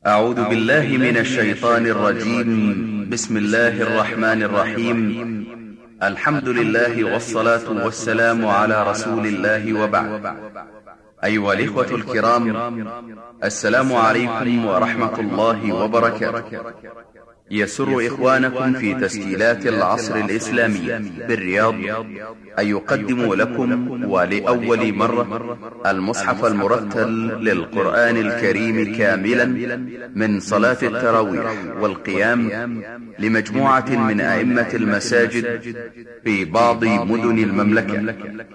أعوذ بالله من الشيطان الرجيم. بسم الله الرحمن الرحيم. الحمد لله والصلاة والسلام على رسول الله، وبعد. أيها الإخوة الكرام، السلام عليكم ورحمة الله وبركاته. يسر إخوانكم في تسجيلات العصر الإسلامية بالرياض أن يقدموا لكم ولأول مرة المصحف المرتل للقرآن الكريم كاملا من صلاة التراويح والقيام لمجموعة من أئمة المساجد في بعض مدن المملكة.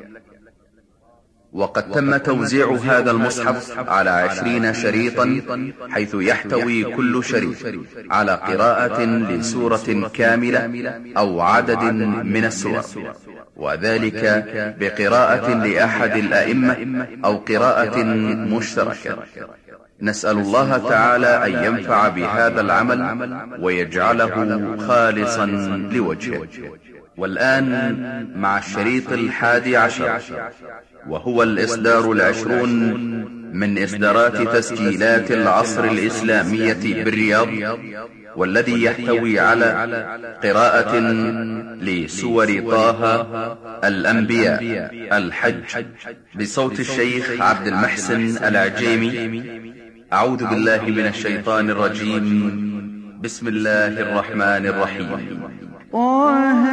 وقد تم توزيع هذا المصحف على 20 شريطا، حيث يحتوي كل شريط على قراءة لسورة كاملة أو عدد من السور، وذلك بقراءة لأحد الأئمة أو قراءة مشتركة. نسأل الله تعالى أن ينفع بهذا العمل ويجعله خالصا لوجهه. والآن مع الشريط 11، وهو الإصدار 20 من إصدارات تسجيلات العصر الإسلامية بالرياض، والذي يحتوي على قراءة لسور طه، الأنبياء، الحج، بصوت الشيخ عبد المحسن العجيمي. أعوذ بالله من الشيطان الرجيم. بسم الله الرحمن الرحيم. طه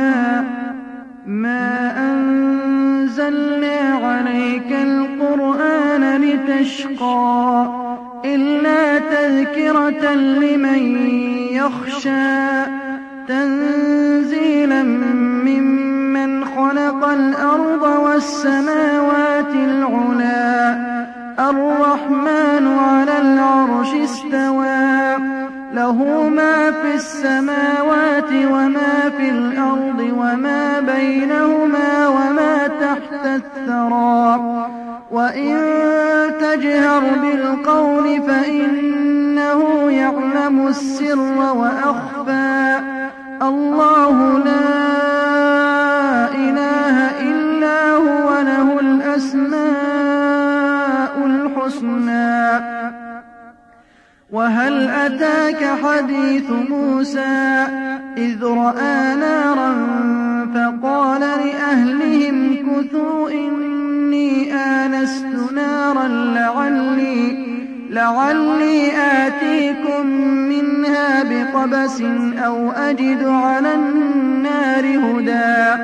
ما أنزلنا عليك القرآن لتشقى إلا تذكرة لمن يخشى تنزيلا ممن خلق الأرض والسماوات العلى الرحمن على العرش استوى له ما في السماوات وما في الأرض وما بينهما وما تحت الثرى وإن تجهر بالقول فإنه يعلم السر وأخفى الله لا إله إلا هو له الأسماء الحسنى. وهل أتاك حديث موسى إذ رأى نارا فقال لأهلهم كثوا إني آنست نارا لعلي آتيكم منها بقبس أو أجد على النار هدى.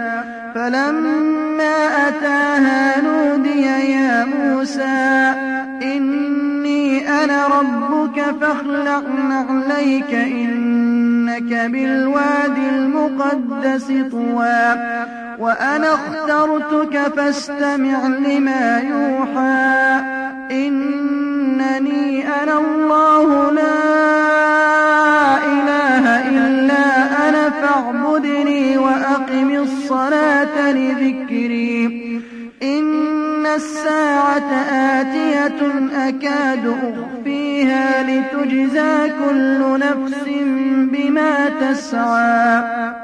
فلما أتاها نودي يا موسى إني أنا ربك فاخلع نعليك إنك بالوادي المقدس طوى وأنا اخترتك فاستمع لما يوحى إنني أنا الله لا إله إلا أنا فاعبدني وأقم الصلاة لذكري إن الساعة آتية أكاد أخفيها لتجزى كل نفس بما تسعى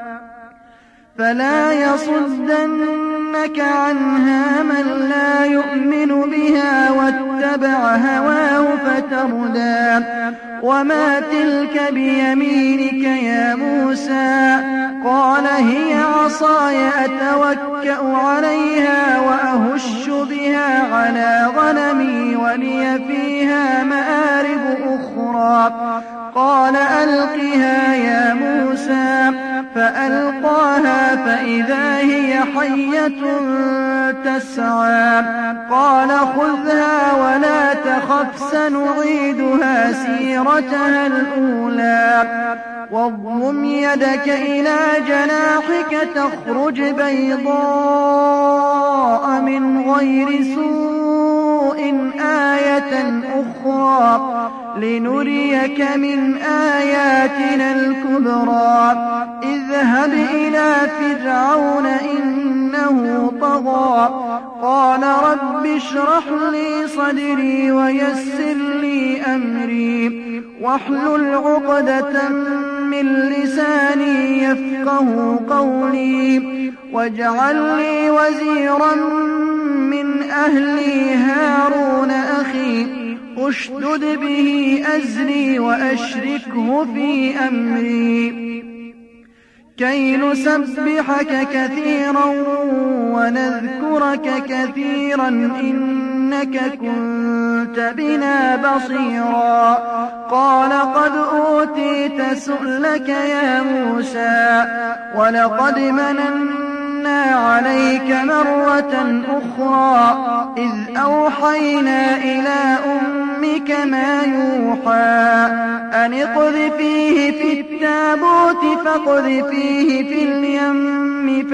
فلا يصدنك عنها من لا يؤمن بها واتبع هواه فتردى. وما تلك بيمينك يا موسى قال هي عصاي أتوكأ عليها وأهش بها على غنمي ولي فيها مآرب أخرى قال ألقها يا موسى فألقاها فإذا هي حية تسعى قال خذها ولا تخف سنعيدها سيرتها الأولى واضم يدك إلى جناحك تخرج بيضاء من غير سوء آية أخرى لنريك من آياتنا الكبرى اذهب إلى فرعون إنه طغى قال رب اشرح لي صدري ويسر لي أمري واحلل عقدة من لساني يفقه قولي واجعل لي وزيرا من أهلي هارون أخي اشدد به أزري وأشركه في أمري كي نسبحك كثيرا ونذكرك كثيرا إنك كنت بنا بصيرا. قال قد أوتيت سؤلك يا موسى ولقد مننا عليك مرة أخرى إذ أوحينا إلى أمك ما يوحى أن اقذفيه في التابوت فاقذفيه في اليم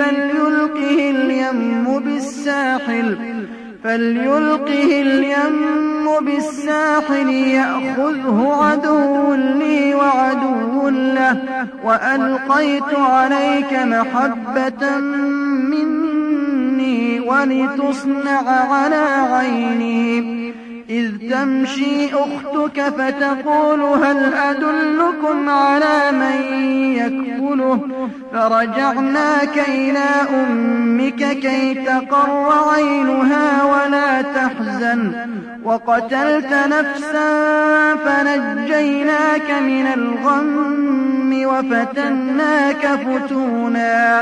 فليلقه اليم بالساحل يأخذه عدو لي وعدو له وألقيت عليك محبة مني ولتصنع على عيني إذ تمشي أختك فتقول هل أدلكم على من يكفله فرجعناك إلى أمك كي تقر عينها ولا تحزن وقتلت نفسا فنجيناك من الغم وفتناك فتونا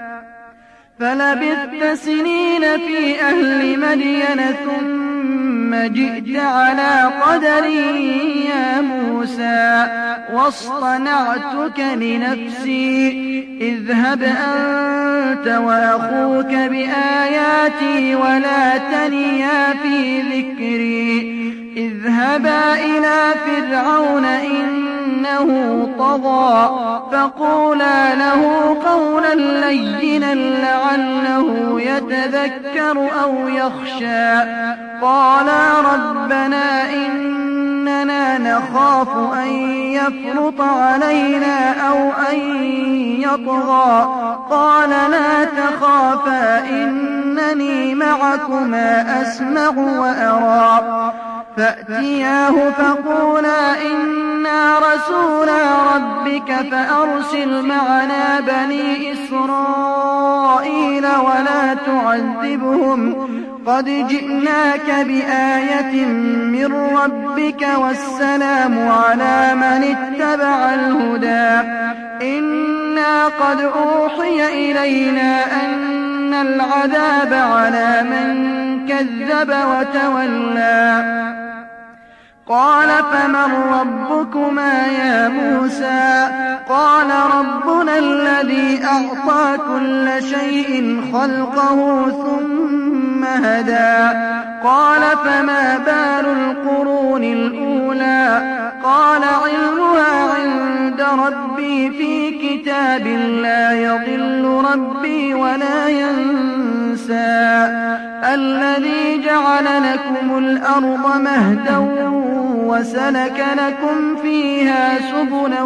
فلبثت سنين في أهل مدين ثم جئت على قدري يا موسى واصطنعتك لنفسي اذهب أنت وأخوك بآياتي ولا تنيا في ذكري اذهبا إلى فرعون إنه طغى فقولا له قولا لينا لعله يتذكر أو يخشى قالا ربنا إننا نخاف أن يفرط علينا أو أن يطغى قال لا تخافا إنني معكما أسمع وأرى فأتياه فقولا إنا رسولا ربك فأرسل معنا بني إسرائيل ولا تعذبهم قد جئناك بآية من ربك والسلام على من اتبع الهدى إنا قد أوحي إلينا أن العذاب على من كذب وتولى قال فمن ربكما يا موسى قال ربنا الذي أعطى كل شيء خلقه ثم هدى قال فما بال القرون الأولى قال علمها عند ربي في كتاب لا يضل ربي ولا ينسى الذي جعل لكم الأرض مهدا وسلك لكم فيها سبلا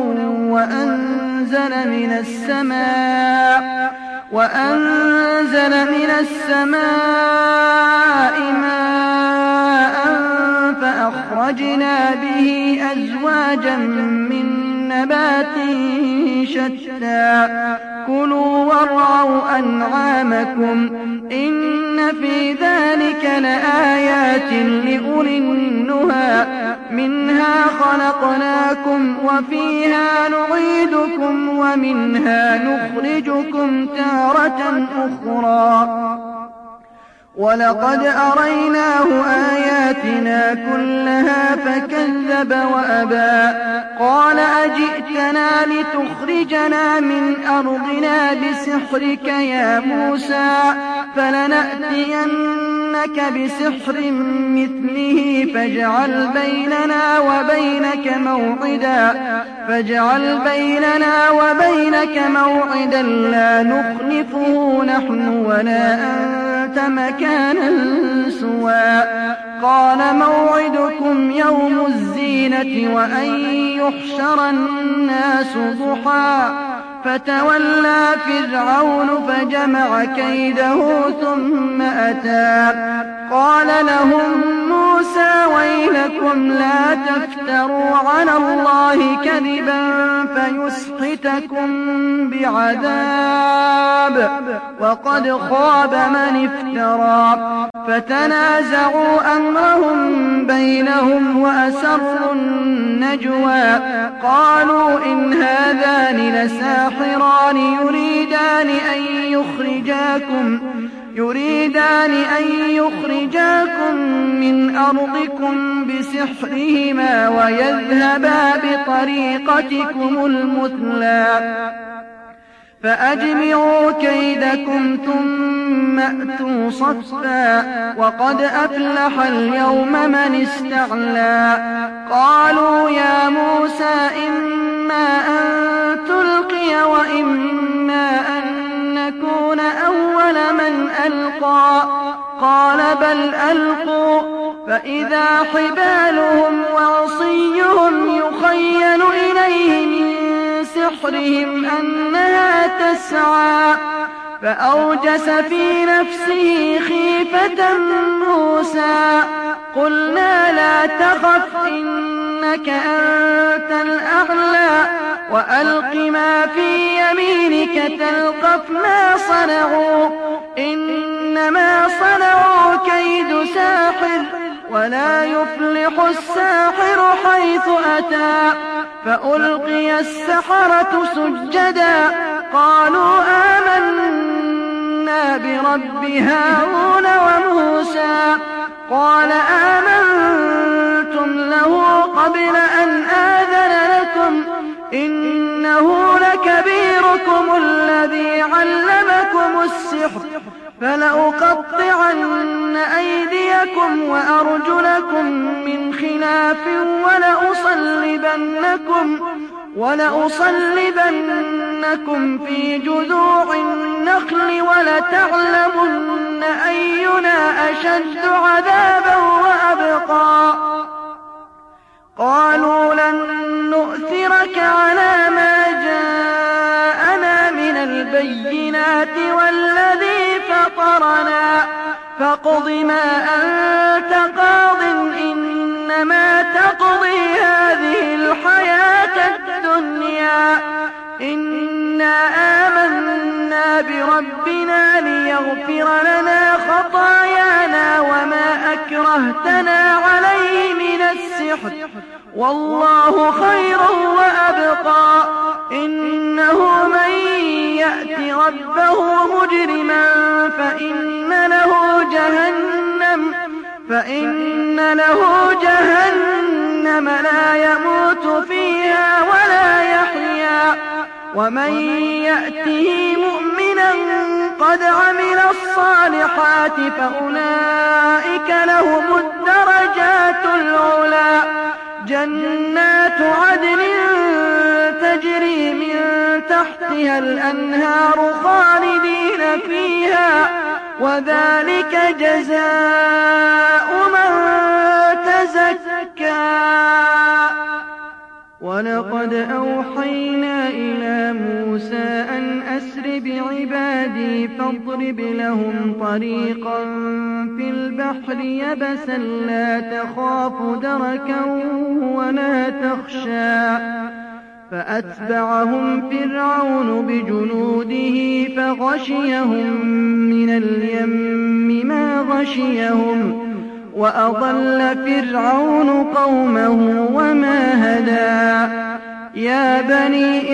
وأنزل من السماء ماء فأخرجنا به أزواجا من نبات شتى كلوا وارعوا أنعامكم إن في ذلك لآيات لأولي النهى منها خلقناكم وفيها نعيدكم ومنها نخرجكم تارة أخرى ولقد أريناه آياتنا كلها فكذب وأبى قال أجئتنا لتخرجنا من أرضنا بسحرك يا موسى فلنأتينك بسحر مثله فاجعل بيننا وبينك موعدا لا نخلفه نحن ولا أنت مكانا سوى قال موعدكم يوم الزينة وأن يحشر الناس ضحى فتولى فرعون فجمع كيده ثم أتى قال لهم موسى ويلكم لا تفتروا على الله كذبا فيسحتكم بعذاب وقد خاب من افترى فتنازعوا أمرهم بينهم وأسروا النجوى قالوا إن هذان لساحران يريدان أن يخرجاكم من أرضكم بسحرهما ويذهبا بطريقتكم المثلى فأجمعوا كيدكم ثم أتوا صفا وقد أفلح اليوم من استعلى قالوا يا موسى إما أن تلقي وإما أن نكون أول من ألقى قال بل ألقوا فإذا حبالهم وعصيهم يخيل إليه من سحرهم أنها تسعى فأوجس في نفسه خيفة موسى قلنا لا تخف إنك أنت الأعلى وألق ما في يمينك تلقف ما صنعوا إنما صنعوا كيد ساحر ولا يفلح الساحر حيث أتى فألقي السحرة سجدا قالوا آمنا برب هارون وموسى قال آمنتم له قبل أن آذن لكم إنه لكبيركم الذي علمكم السحر فلأقطعن أيديكم وأرجلكم من خلاف ولأصلبنكم في جذوع النخل ولتعلمن أينا أشد عذابا وأبقى قالوا لن نؤثرك على ما جاءنا من البينات والذي فطرنا فاقض ما أنت قاض إنما تقضي هذه الحياة الدنيا إنا آمنا بربنا ليغفر لنا خطايانا وما أكرهتنا عليه من السحر والله خير وأبقى إنه من يأت ربه مجرما فإن له جهنم لا يموت فيها ولا يحيا ومن يأته مؤمنا قد عمل الصالحات فأولئك لهم الدرجات العلى جنات عدن تجري من تحتها الأنهار خالدين فيها وذلك جزاء من تزكى ولقد أوحينا إلى موسى أن أسر بعبادي فاضرب لهم طريقا في البحر يبسا لا تخاف دركا ولا تخشى فأتبعهم فرعون بجنوده فغشيهم من اليم ما غشيهم وأضل فرعون قومه وما هدى يا بني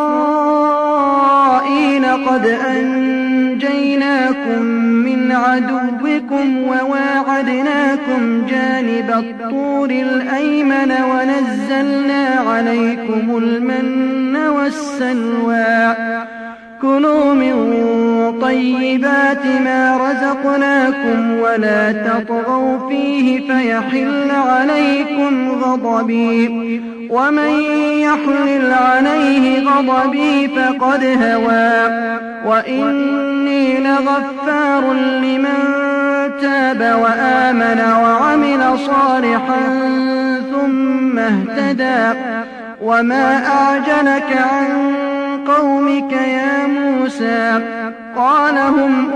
إسرائيل قد أنجيناكم من عدوكم وواعدناكم جانب الطور الأيمن ونزلنا عليكم المن والسلوى كلوا من طيبات ما رزقناكم ولا تطغوا فيه فيحل عليكم غضبي ومن يحلل عليه غضبي فقد هوى وإني لغفار لمن تاب وآمن وعمل صالحا ثم اهتدى وما أعجلك عن قومك يا موسى قال هم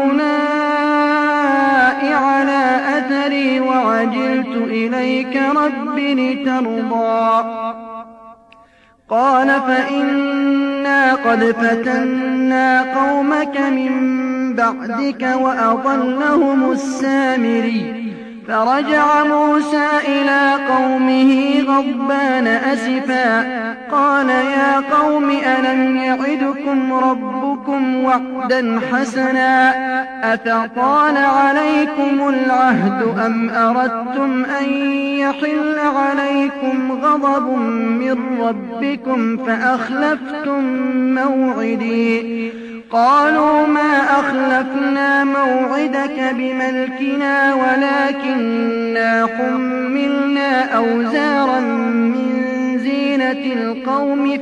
أولئك على أثري وعجلت إليك رب لترضى قال فإنا قد فتنا قومك من بعدك وأضلهم السامري فرجع موسى إلى قومه غضبان أسفا قال يا قوم ألم يعدكم ربكم وعدا حسنا أفطال عليكم العهد أم أردتم أن يحل عليكم غضب من ربكم فأخلفتم موعدي قالوا ما أخلفنا موعدك بملكنا ولكننا حملنا أوزارا من زينة القوم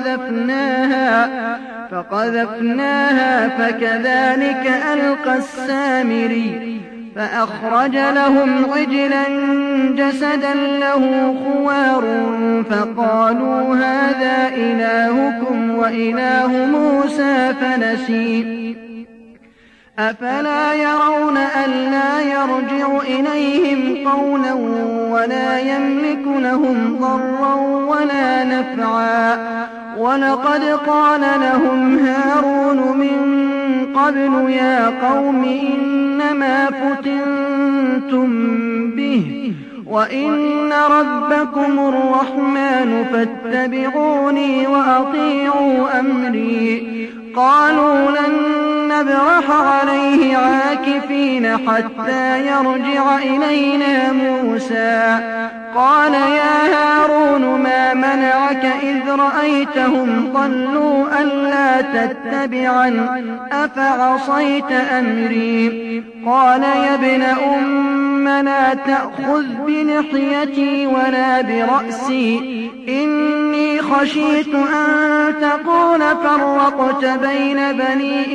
فقذفناها فكذلك ألقى السامري فأخرج لهم عجلا جسدا له خوار فقالوا هذا إلهكم وإله موسى فنسي أفلا يرون ألا يرجع إليهم قولا ولا يملك لهم ضرا ولا نفعا ولقد قال لهم هارون من قبل يا قوم إنما فتنتم به وإن ربكم الرحمن فاتبعوني وأطيعوا أمري قالوا لن نبرح عليه عاكفين حتى يرجع إلينا موسى قال يا هارون ما منعك إذ رأيتهم ضلوا ألا تتبعن أفعصيت أمري قال يا ابن أم لا تأخذ بلحيتي ولا برأسي إني خشيت أن تقول فرقت بين بني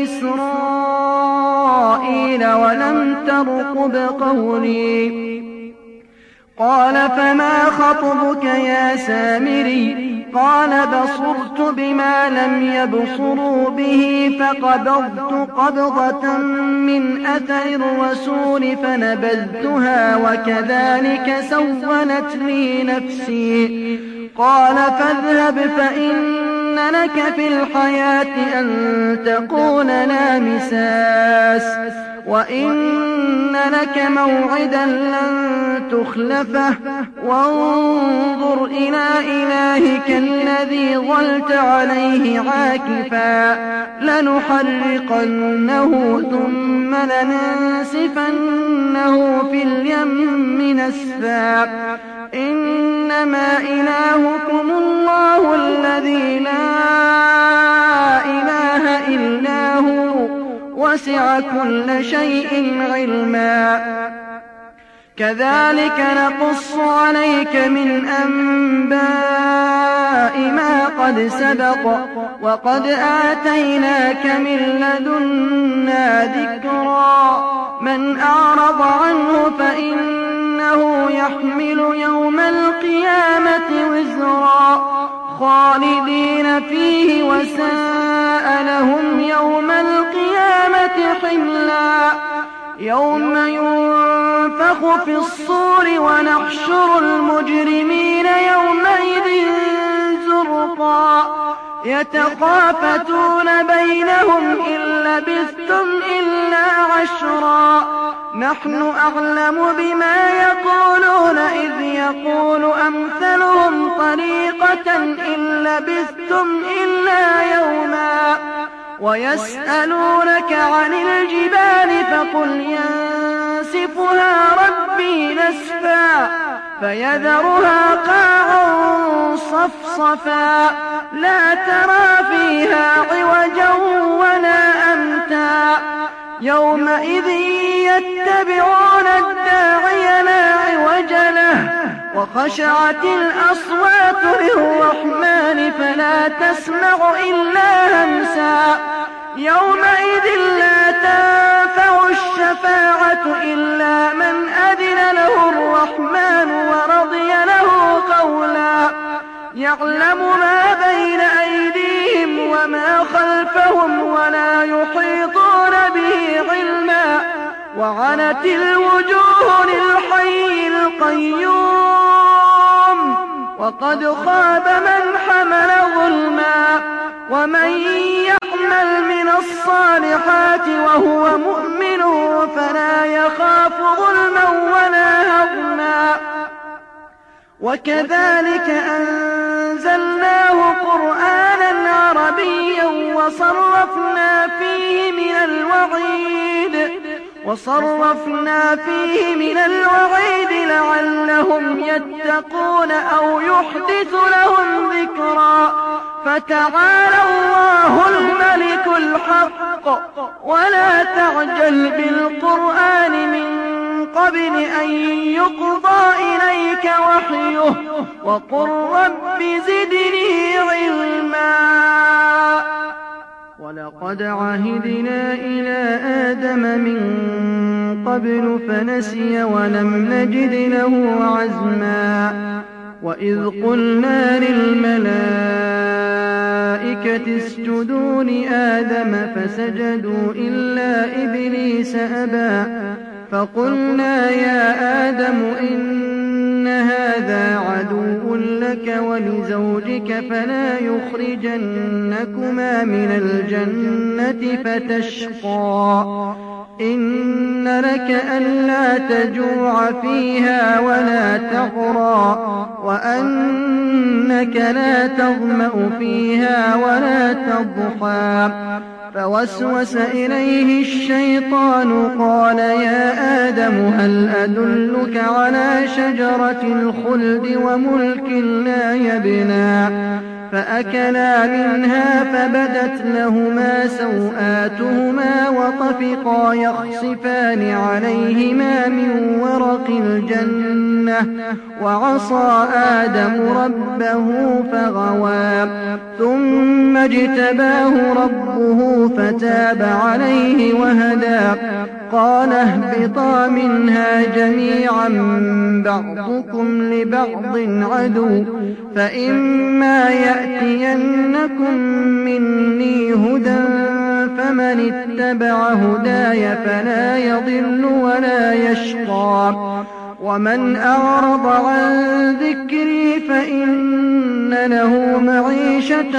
إسرائيل ولم ترقب قولي قال فما خطبك يا سامري قال بصرت بما لم يبصروا به فقبضت قبضة من أثر الرسول فنبذتها وكذلك سولت لي نفسي قال فاذهب فإن لك في الحياة أن تقول لا مساس وإن لك موعدا لن تخلفه وانظر إلى إلهك الذي ظلت عليه عاكفا لنحرقنه ثم لننسفنه في اليم نسفا إنما إلهكم الله الذي لا إله إلا هو وسع كل شيء علما كذلك نقص عليك من أنباء ما قد سبق وقد آتيناك من لدنا ذكرا من أعرض عنه فإنه يحمل يوم القيامة وزرا خالدين فيه وساء لهم يوم القيامة حملا يوم ينفخ في الصور ونحشر المجرمين يومئذ زرقا يتخافتون بينهم إن لبثتم إلا عشرا نحن أعلم بما يقولون إذ يقول أمثلهم طريقة إن لبثتم إلا يوما ويسألونك عن الجبال فقل ينسفها ربي نسفا فيذرها قاعا صفصفا لا ترى فيها عوجا ولا أمتا يومئذ يتبعون الداعي لا عوج له وخشعت الأصوات للرحمن فلا تسمع إلا همسا يومئذ لا تنفع الشفاعة إلا من أذن له الرحمن ورضي له قولا يعلم ما بين أيديهم وما خلفهم ولا يحيطون به علما وعنت الوجوه للحي القيوم وقد خاب من حمل ومن يعمل من الصالحات وهو مؤمن فلا يخاف ظلما ولا هضما وكذلك أنزلناه قرآنا عربيا وصرفنا فيه من الوعيد لعلهم يتقون أو يحدث لهم ذكرا فتعالى الله الملك الحق ولا تعجل بالقرآن من قبل أن يقضى إليك وحيه وقل رب زدني علما ولقد عهدنا إلى آدم من قبل فنسي ولم نجد له عزما وإذ قلنا للملائكة اسجدوا لآدم فسجدوا إلا إبليس أبى فقلنا يا آدم إن هذا عدو لك ولزوجك فلا يخرجنكما من الجنة فتشقى إن لك ألا تجوع فيها ولا تعرى وأنك لا تظمأ فيها ولا تضحى فوسوس إليه الشيطان قال يا آدم هل أدلك على شجرة الخلد وملك لا يبلى فأكلا منها فبدت لهما سوآتهما وطفقا يخصفان عليهما من ورق الجنة وعصى آدم ربه فغوى ثم اجتباه ربه فتاب عليه وهدى قال اهبطا منها جميعا بعضكم لبعض عدو فإما يأتينكم مني هدى فمن اتبع هداي فلا يضل ولا يشقى ومن أعرض عن ذكري فإن له معيشة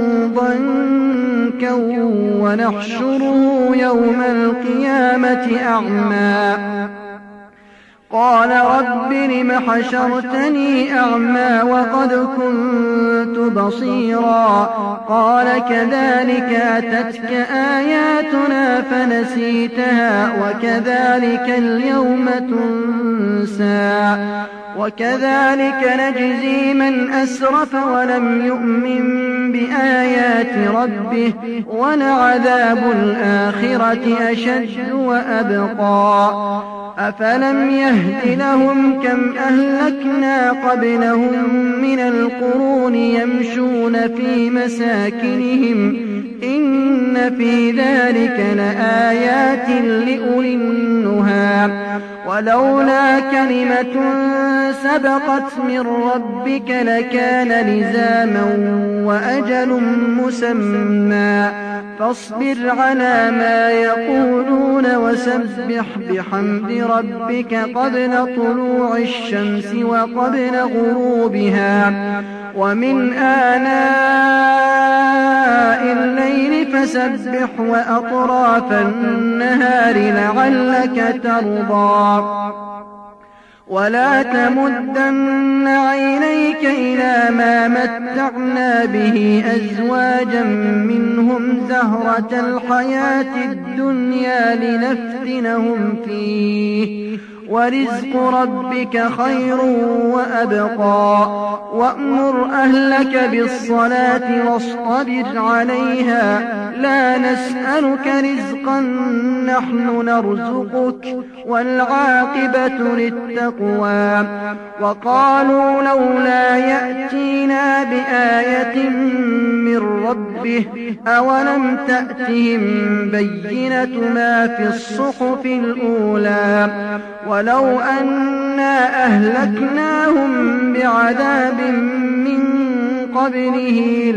ضنكا ونحشره يوم القيامة أعمى قال رب لم حشرتني أعمى وقد كنت بصيرا قال كذلك أتتك آياتنا فنسيتها وكذلك اليوم تنسى وكذلك نجزي من أسرف ولم يؤمن بآيات ربه ولعذاب الآخرة أشد وأبقى أفلم يهد لهم كم أهلكنا قبلهم من القرون يمشون في مساكنهم إن في ذلك لآيات لأولي النهى ولولا كلمة سبقت من ربك لكان لزاما وأجل مسمى فاصبر على ما يقولون وسبح بحمد ربك قبل طلوع الشمس وقبل غروبها ومن آناء الليل فسبح وأطراف النهار لعلك ترضى ولا تمدن عينيك إلى ما متعنا به أزواجا منهم زهرة الحياة الدنيا لنفتنهم فيه ورزق ربك خير وأبقى وأمر أهلك بالصلاة واصطبر عليها لا نسألك رزقا نحن نرزقك والعاقبة للتقوى وقالوا لولا يأتينا بآية من ربه أولم تأتهم بينة ما في الصحف الأولى ولو أنا أهلكناهم بعذاب من قبله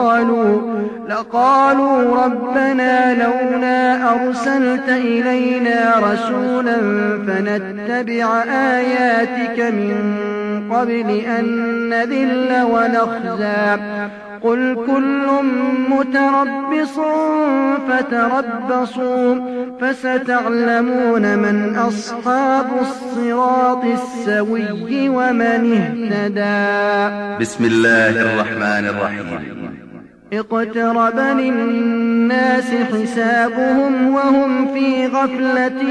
لقالوا ربنا لولا أرسلت إلينا رسولا فنتبع آياتك من قبل أن نذل ونخزى قل كل متربص فتربصوا فستعلمون من أصحاب الصراط السوي ومن اهتدى. بسم الله الرحمن الرحيم. اقترب للناس حسابهم وهم في غفلة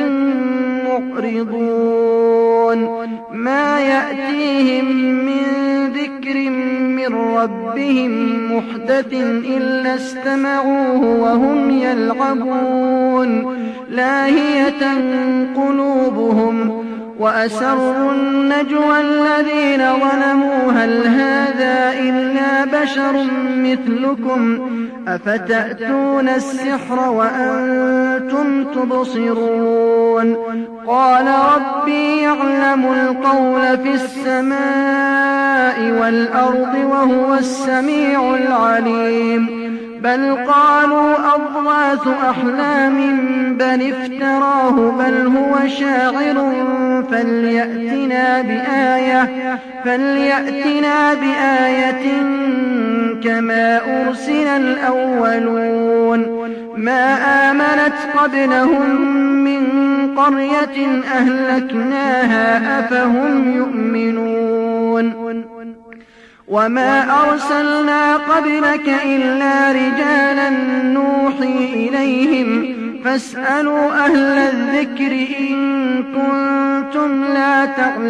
معرضون ما يأتيهم من ذكر من ربهم محدث إلا استمعوه وهم يلعبون لاهية قلوبهم وأسروا النجوى الذين ظلموا هل هذا إلا بشر مثلكم أفتأتون السحر وأنتم تبصرون قال ربي يعلم القول في السماء والأرض وهو السميع العليم بل قالوا أضغاث أحلام بل افتراه بل هو شاعر فليأتنا بآية كما أرسل الأولون ما آمنت قبلهم من قرية أهلكناها أفهم يؤمنون وما أرسلنا قبلك إلا رجالا نوحي إليهم فاسألوا أهل الذكر إن كنتم لا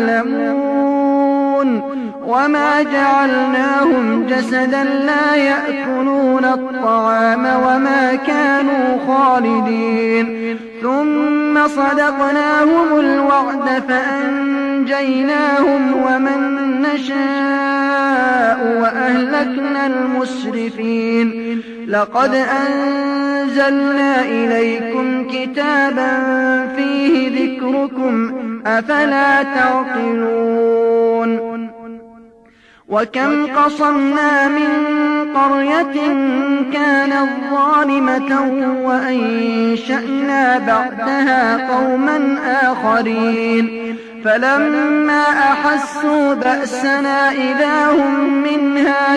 تعلمون وما جعلناهم جسدا لا يأكلون الطعام وما كانوا خالدين ثم صدقناهم الوعد فأنجيناهم ومن نشاء وأهلكنا المسرفين لقد أنزلنا إليكم كتابا فيه ذكركم أفلا تعقلون وكم قصمنا من قرية كانت ظالمة وأنشأنا بعدها قوما آخرين فلما أحسوا بأسنا إذا هم منها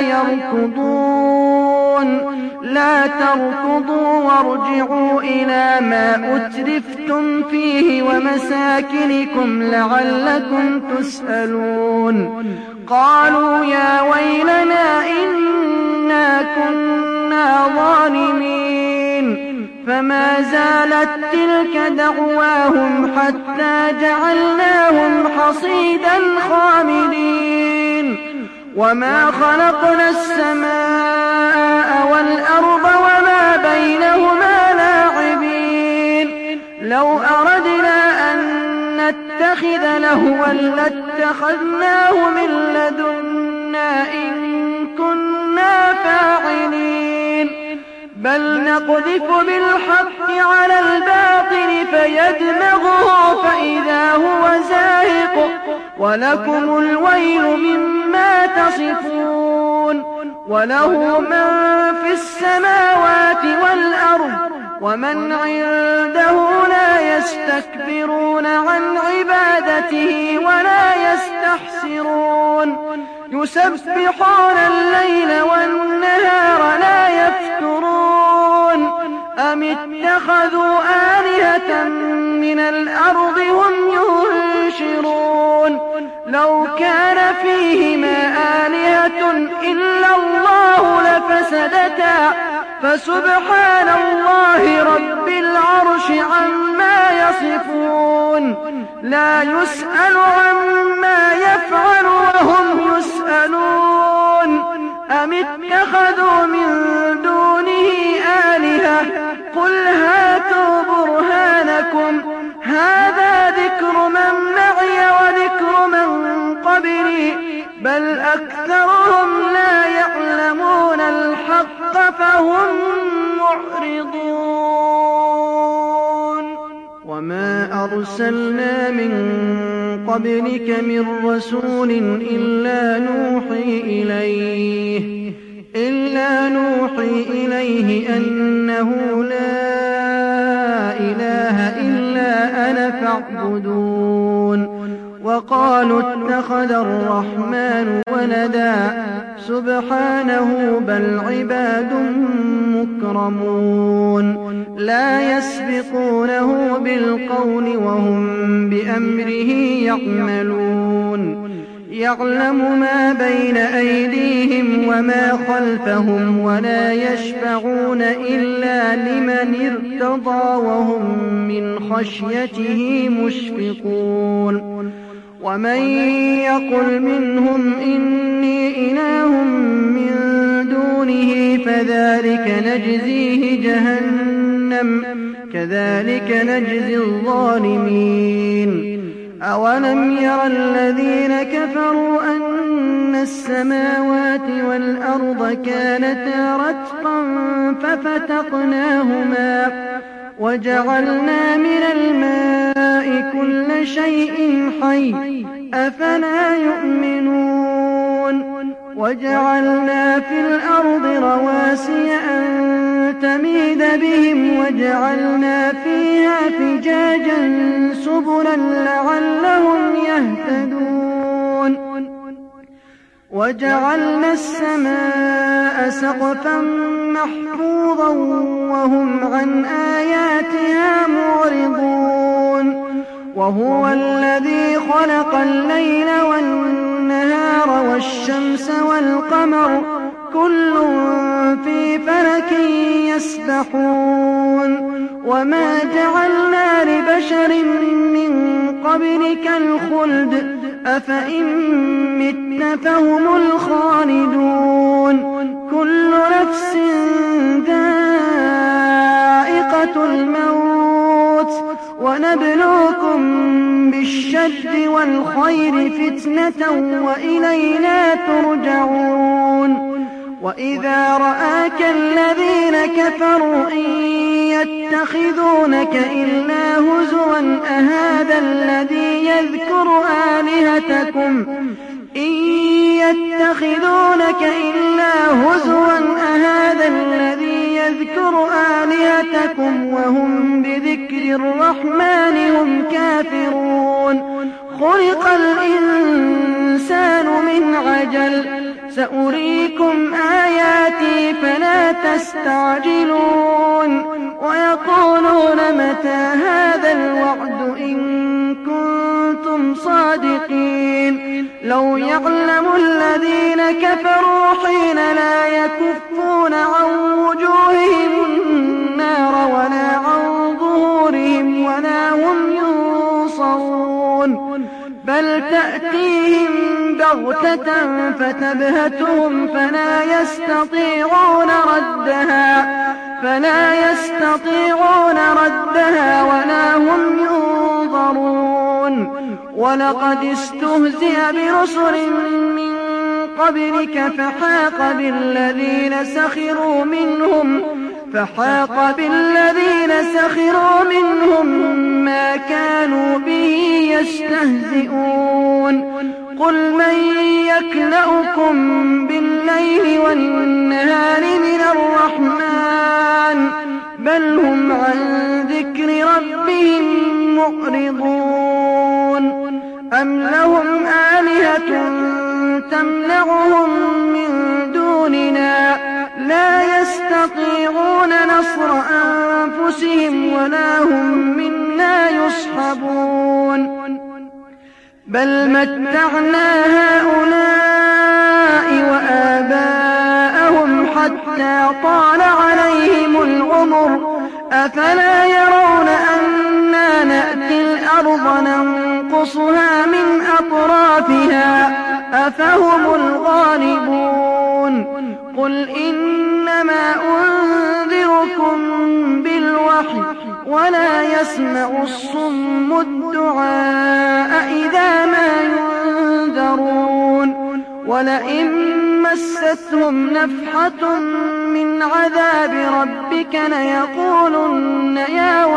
يركضون لا تركضوا وارجعوا إلى ما أترفتم فيه ومساكنكم لعلكم تسألون قالوا يا ويلنا إنا كنا ظالمين فما زالت تلك دعواهم حتى جعلناهم حصيدا خامدين وما خلقنا السماء والأرض وما بينهما لاعبين لو أردنا أن نتخذ لهوا لاتخذناه من لدنا إن كنا فاعلين بل نقذف بالحق على الباطل فيدمغه فإذا هو زاهق ولكم الويل مما تصفون وله من في السماوات والأرض ومن عنده لا يستكبرون عن عبادته ولا يستحسرون يسبحون الليل والنهار لا يفترون أم اتخذوا آلهة من الأرض هم ينشرون لو كان فيهما آلهة إلا الله لفسدتا فسبحان الله رب العرش عما يصفون لا يسأل عما يفعل وهم يسألون أم اتخذوا من دونه آلهة قل هاتوا برهانكم هذا ذكر من معي وذكر من قبلي بل أكثرهم لا يعلمون الحق فهم معرضون وما أرسلنا من قبلك من رسول إلا نوحي إليه أنه لا إله إلا أنا فاعبدون وقالوا اتخذ الرحمن ولدا سبحانه بل عباد مكرمون لا يسبقونه بالقول وهم بأمره يعملون يعلم ما بين أيديهم وما خلفهم ولا يشفعون إلا لمن ارتضى وهم من خشيته مشفقون ومن يقل منهم إني إله من دونه فذلك نجزيه جهنم كذلك نجزي الظالمين أولم ير الذين كفروا أن السماوات والأرض كانتا رتقا ففتقناهما وجعلنا من الماء كل شيء حي أفلا يؤمنون وجعلنا في الأرض رواسي أن تميد بهم وجعلنا فيها فجاجا سبلا لعلهم يهتدون وجعلنا السماء سقفا محفوظا وهم عن آياتها معرضون وهو الذي خلق الليل والنهار والشمس والقمر كل في فلك يسبحون وما جعلنا لبشر من قبلك الخلد أفإن مت فهم الخالدون كل نفس ذائقة الموت ونبلوكم بالشر والخير فتنة وإلينا ترجعون وإذا رآك الذين كفروا إن يتخذونك إلا هزوا أهذا الذي يذكر آلهتكم إن يتخذونك إلا هزوا أهذا الذي يذكر آلهتكم وهم بذكر الرحمن هم كافرون خلق الإنسان من عجل سأريكم آياتي فلا تستعجلون ويقولون متى هذا الوعد إن كنتم صادقين لو يعلم الذين كفروا حين لا يكفون عن وجوههم النار ولا عن ظهورهم ولا هم ينصرون بل تأتيهم بغتة فتبهتهم فلا يستطيعون ردها ولا هم ينظرون ولقد استهزئ برسل من قبلك فحاق بالذين سخروا منهم ما كانوا به يستهزئون قل من يكلؤكم بالليل والنهار من الرحمن بل هم عن ذكر ربهم معرضون أم لهم آلهة تمنعهم من دوننا لا يستطيعون نصر أنفسهم ولا هم منا يصحبون بل متعنا هؤلاء وآباءهم حتى طال عليهم العمر أفلا يرون أنا نأتي الأرض ننقصها من أطرافها أفهم الغالبون قل إنما أنذركم بالوحي ولا يسمع الصم الدعاء إذا ما ينذرون ولئن مستهم نفحة من عذاب ربك ليقولن يا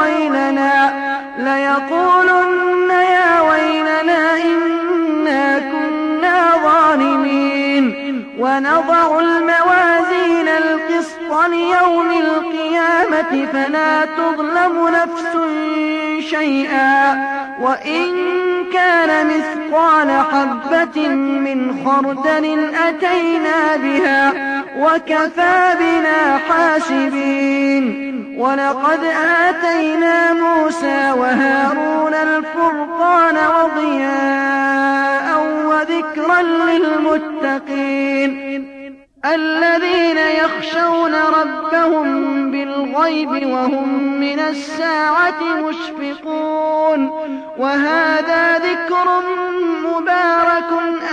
ويلنا إنا كنا ظالمين ونضع الموازين القسط ليوم القيامة فلا تظلم نفس شيئا وإن كان مثقال حبة من خردل أتينا بها وكفى بنا حاسبين. ولقد آتينا موسى وهارون الفرقان وضياء وذكرا للمتقين الذين يخشون ربهم بالغيب وهم من الساعة مشفقون. وهذا ذكر مبارك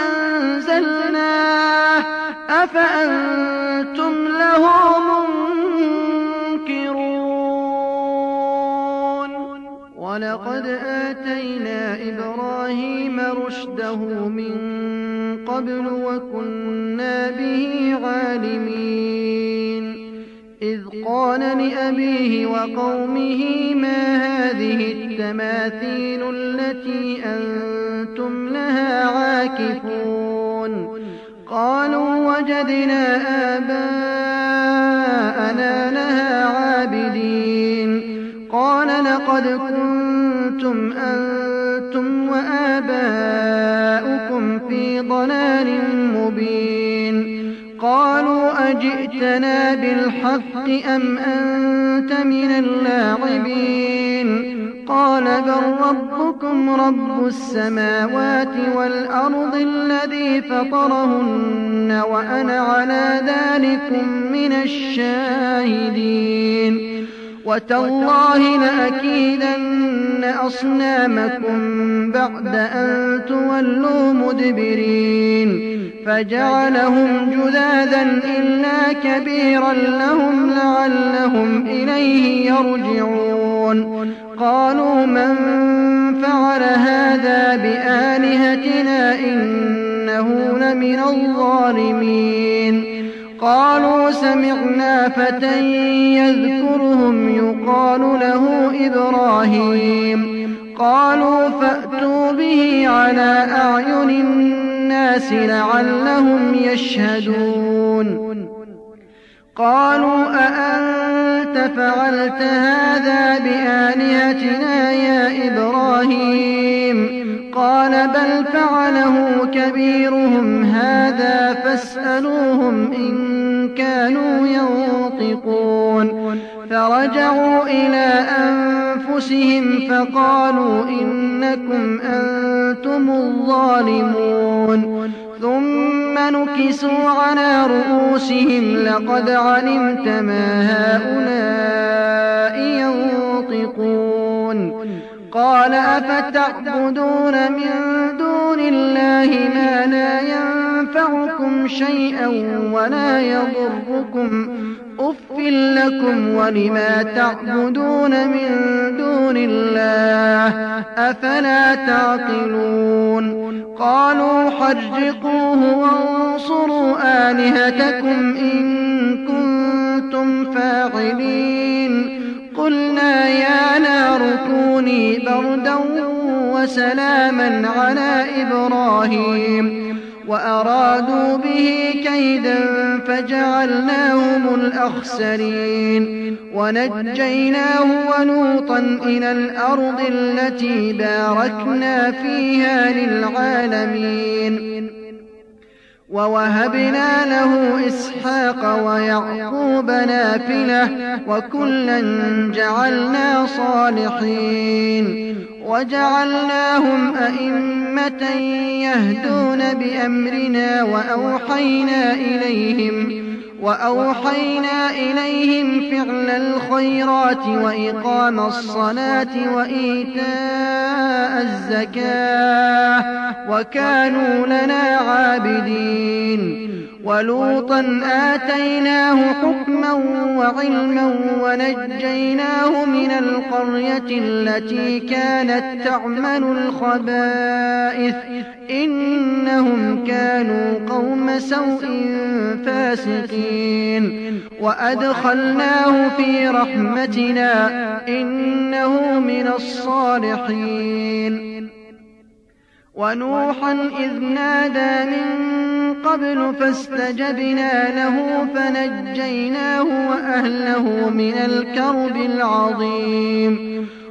أنزلناه أفأنتم له منكرون. ولقد آتينا إبراهيم رشده من قبل وكنا به عالمين. إذ قال لأبيه وقومه ما هذه التماثيل التي أنتم لها عاكفون؟ قالوا وجدنا آباءنا لها عابدين. قال لقد كنتم أنتم وآباؤكم في ضلال مبين. قالوا أجئتنا بالحق أم أنت من اللاعبين؟ قال بل ربكم رب السماوات والأرض الذي فطرهن وأنا على ذلكم من الشاهدين. وتالله لأكيدن أصنامكم بعد أن تولوا مدبرين. فجعلهم جذاذا إلا كبيرا لهم لعلهم إليه يرجعون. قالوا من فعل هذا بآلهتنا إنه لمن الظالمين. قالوا سمعنا فتى يذكرهم يقال له إبراهيم. قالوا فأتوا به على أعين الناس لعلهم يشهدون. قالوا أأنت فعلت هذا بآلهتنا يا إبراهيم؟ قال بل فعله كبيرهم هذا فاسألوهم إن كانوا ينطقون. فرجعوا إلى أنفسهم فقالوا إنكم أنتم الظالمون. ثم نكسوا على رؤوسهم لقد علمت ما هؤلاء ينطقون. قال أفتعبدون من دون الله ما لا ينفعكم شيئا ولا يضركم أف لكم ولما تعبدون من دون الله أفلا تعقلون. قالوا حرقوه وانصروا آلهتكم إن كنتم فاعلين. قلنا يا نار كوني بردا وسلاما على إبراهيم وأرادوا به كيدا فجعلناهم الأخسرين. ونجيناه ولوطا إلى الأرض التي باركنا فيها للعالمين. ووهبنا له إسحاق ويعقوب نافلة وكلا جعلنا صالحين. وجعلناهم أئمة يهدون بأمرنا وأوحينا إليهم فعل الخيرات وإقام الصلاة وإيتاء الزكاة وكانوا لنا عابدين. ولوطا آتيناه حكما وعلما ونجيناه من القرية التي كانت تعمل الخبائث إنهم كانوا قوم سوء فاسقين. وأدخلناه في رحمتنا إنه من الصالحين. ونوحا إذ نادى من قبل فاستجبنا له فنجيناه وأهله من الكرب العظيم.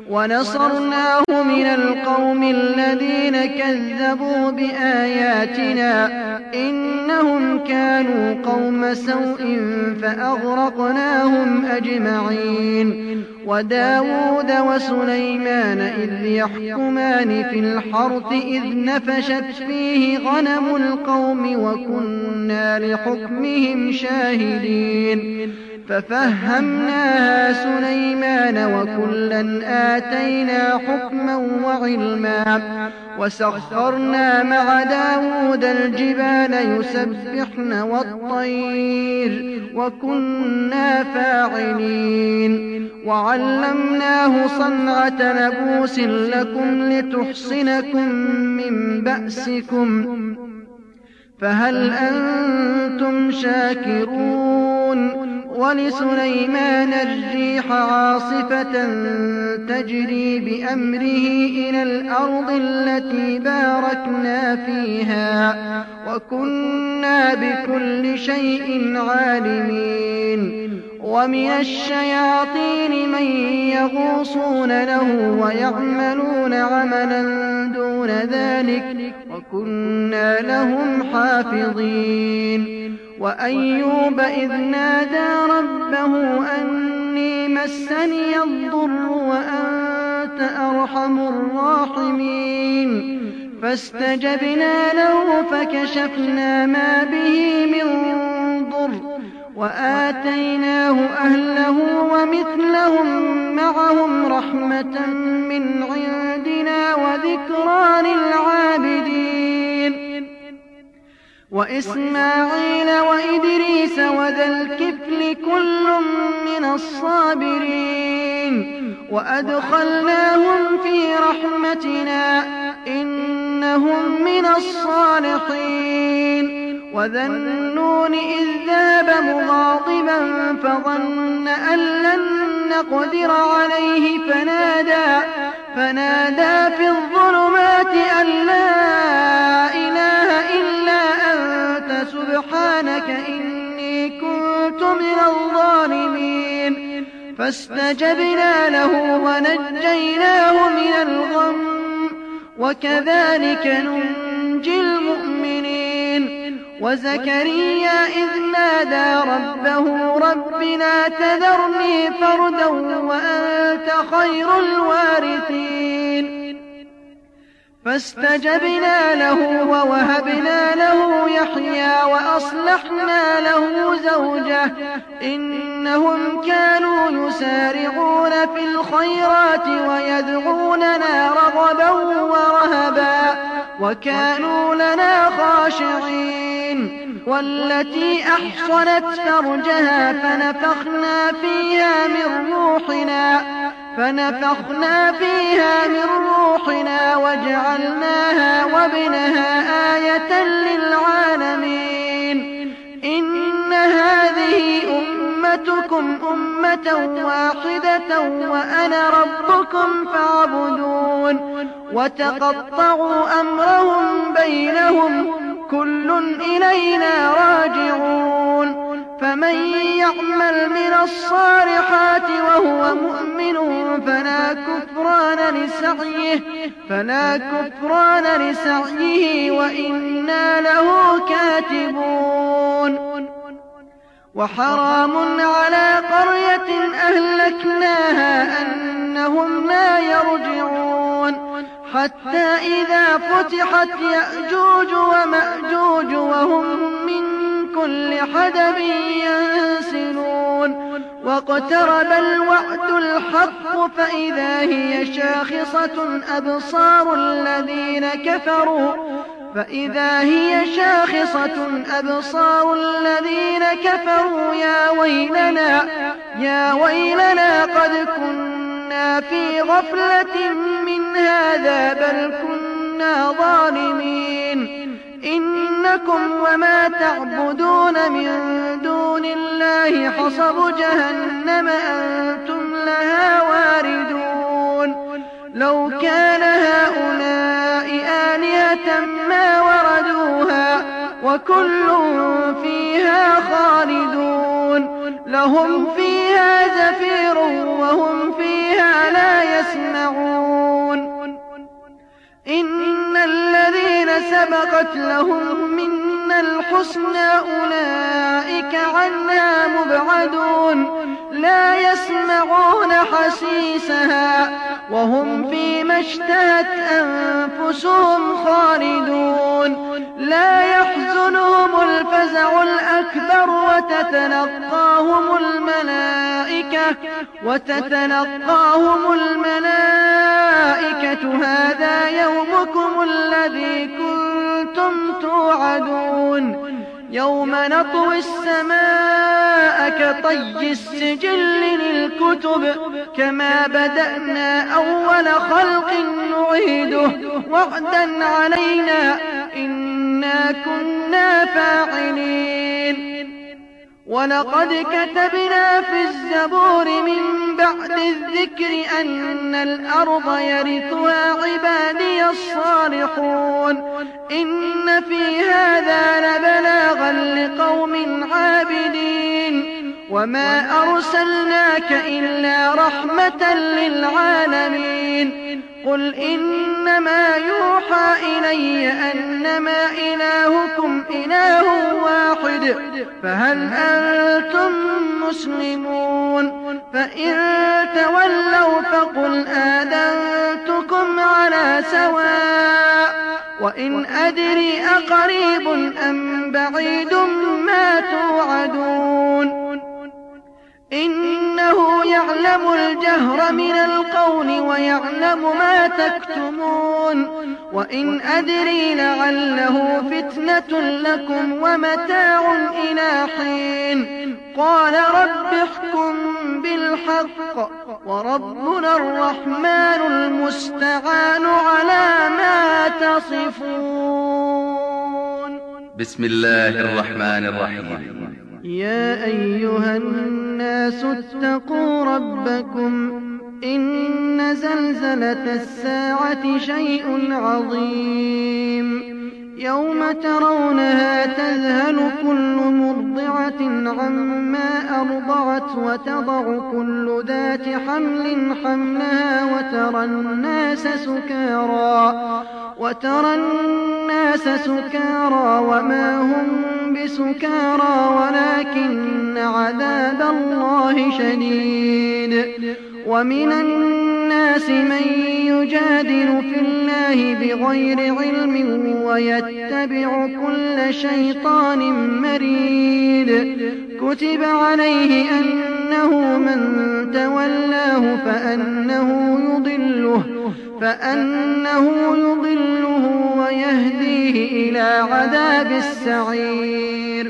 ونصرناه من القوم الذين كذبوا بآياتنا إنهم كانوا قوم سوء فأغرقناهم أجمعين. وداود وسليمان إذ يحكمان في الحرث إذ نفشت فيه غنم القوم وكنا لحكمهم شاهدين. ففهمناها سليمان وكلا آتينا حكما وعلما وسخرنا مع داود الجبال يسبحن والطير وكنا فاعلين. وعلمناه صنعة لبوس لكم لتحصنكم من بأسكم فهل أنتم شاكرون؟ ولسليمان الريح عاصفة تجري بأمره إلى الأرض التي باركنا فيها وكنا بكل شيء عالمين. ومن الشياطين من يغوصون له ويعملون عملا دون ذلك وكنا لهم حافظين. وأيوب إذ نادى ربه أني مسني الضر وأنت أرحم الراحمين فاستجبنا له فكشفنا ما به من ضر وآتيناه أهله ومثلهم معهم رحمة من عندنا وذكرى للعابدين. وإسماعيل وإدريس وذا الكفل كل من الصابرين وأدخلناهم في رحمتنا إنهم من الصالحين. وذا النون إذ ذهب مغاضبا فظن أن لن نقدر عليه فنادى في الظلمات أن لا إله إلا أنت سبحانك إني كنت من الظالمين. فاستجبنا له ونجيناه من الغم وكذلك ننجي المؤمنين. وزكريا إذ نادى ربه رب لا تذرني فردا وأنت خير الوارثين فاستجبنا له ووهبنا له يحيى وأصلحنا له زوجه إنهم كانوا يسارعون في الخيرات ويدعوننا رغبا ورهبا وكانوا لنا خاشعين. والتي أحصنت فرجها فنفخنا فيها من روحنا وجعلناها وابنها آية للعالمين. إن هذه أمتكم أمة واحدة وأنا ربكم فاعبدون. وتقطعوا أمرهم بينهم كل إلينا راجعون. فمن يعمل من الصالحات وهو مؤمن فلا كفران لسعيه وإنا له كاتبون. وحرام على قرية أهلكناها أنهم لا يرجعون حتى إذا فتحت يأجوج ومأجوج وهم من كل حدب ينسلون. واقترب الوعد الحق فإذا هي شاخصة أبصار الذين كفروا يا ويلنا قد كنا في غفلة من هذا بل كنا ظالمين. إنكم وما تعبدون من دون الله حصب جهنم أنتم لها واردون. لو كان هؤلاء آلهة ما وردوها وكل فيها خالدون. لهم فيها زفير وهم فيها لا يسمعون إن الذين سبقت لهم منا الحسنى أولئك عنها مبعدون لا يسمعون حسيسها وهم فيما اشتهت أنفسهم خالدون لا يحزنهم الفزع الأكبر وتتلقاهم الملائكة هذا يومكم الذي كنتم توعدون يوم نطوي السماء كطي السجل للكتب كما بدأنا أول خلق نعيده وعدا علينا إنا كنا فاعلين ولقد كتبنا في الزبور من بعد الذكر أن الأرض يرثها عبادي الصالحون إن في هذا لبلاغا لقوم عابدين وما أرسلناك إلا رحمة للعالمين قل إنما يوحى إلي أنما إلهكم إله واحد فهل أنتم مسلمون فإن تولوا فقل آذنتكم على سواء وإن أدري أقريب أم بعيد ما توعدون إنه يعلم الجهر من القول ويعلم ما تكتمون وإن أدري لعله فتنة لكم ومتاع إلى حين قال رب احكم بالحق وربنا الرحمن المستعان على ما تصفون بسم الله الرحمن الرحيم يا أيها الناس اتقوا ربكم إن زلزلة الساعة شيء عظيم يوم ترونها تذهل كل مرضعة عما أرضعت وتضع كل ذات حمل حملها وترى الناس سكارى وما هم بسكارى ولكن عذاب الله شديد ومن الناس من يجادل في الله بغير علم ويتبع كل شيطان مريد كتب عليه أنه من تولاه فأنه يضله ويهديه إلى عذاب السعير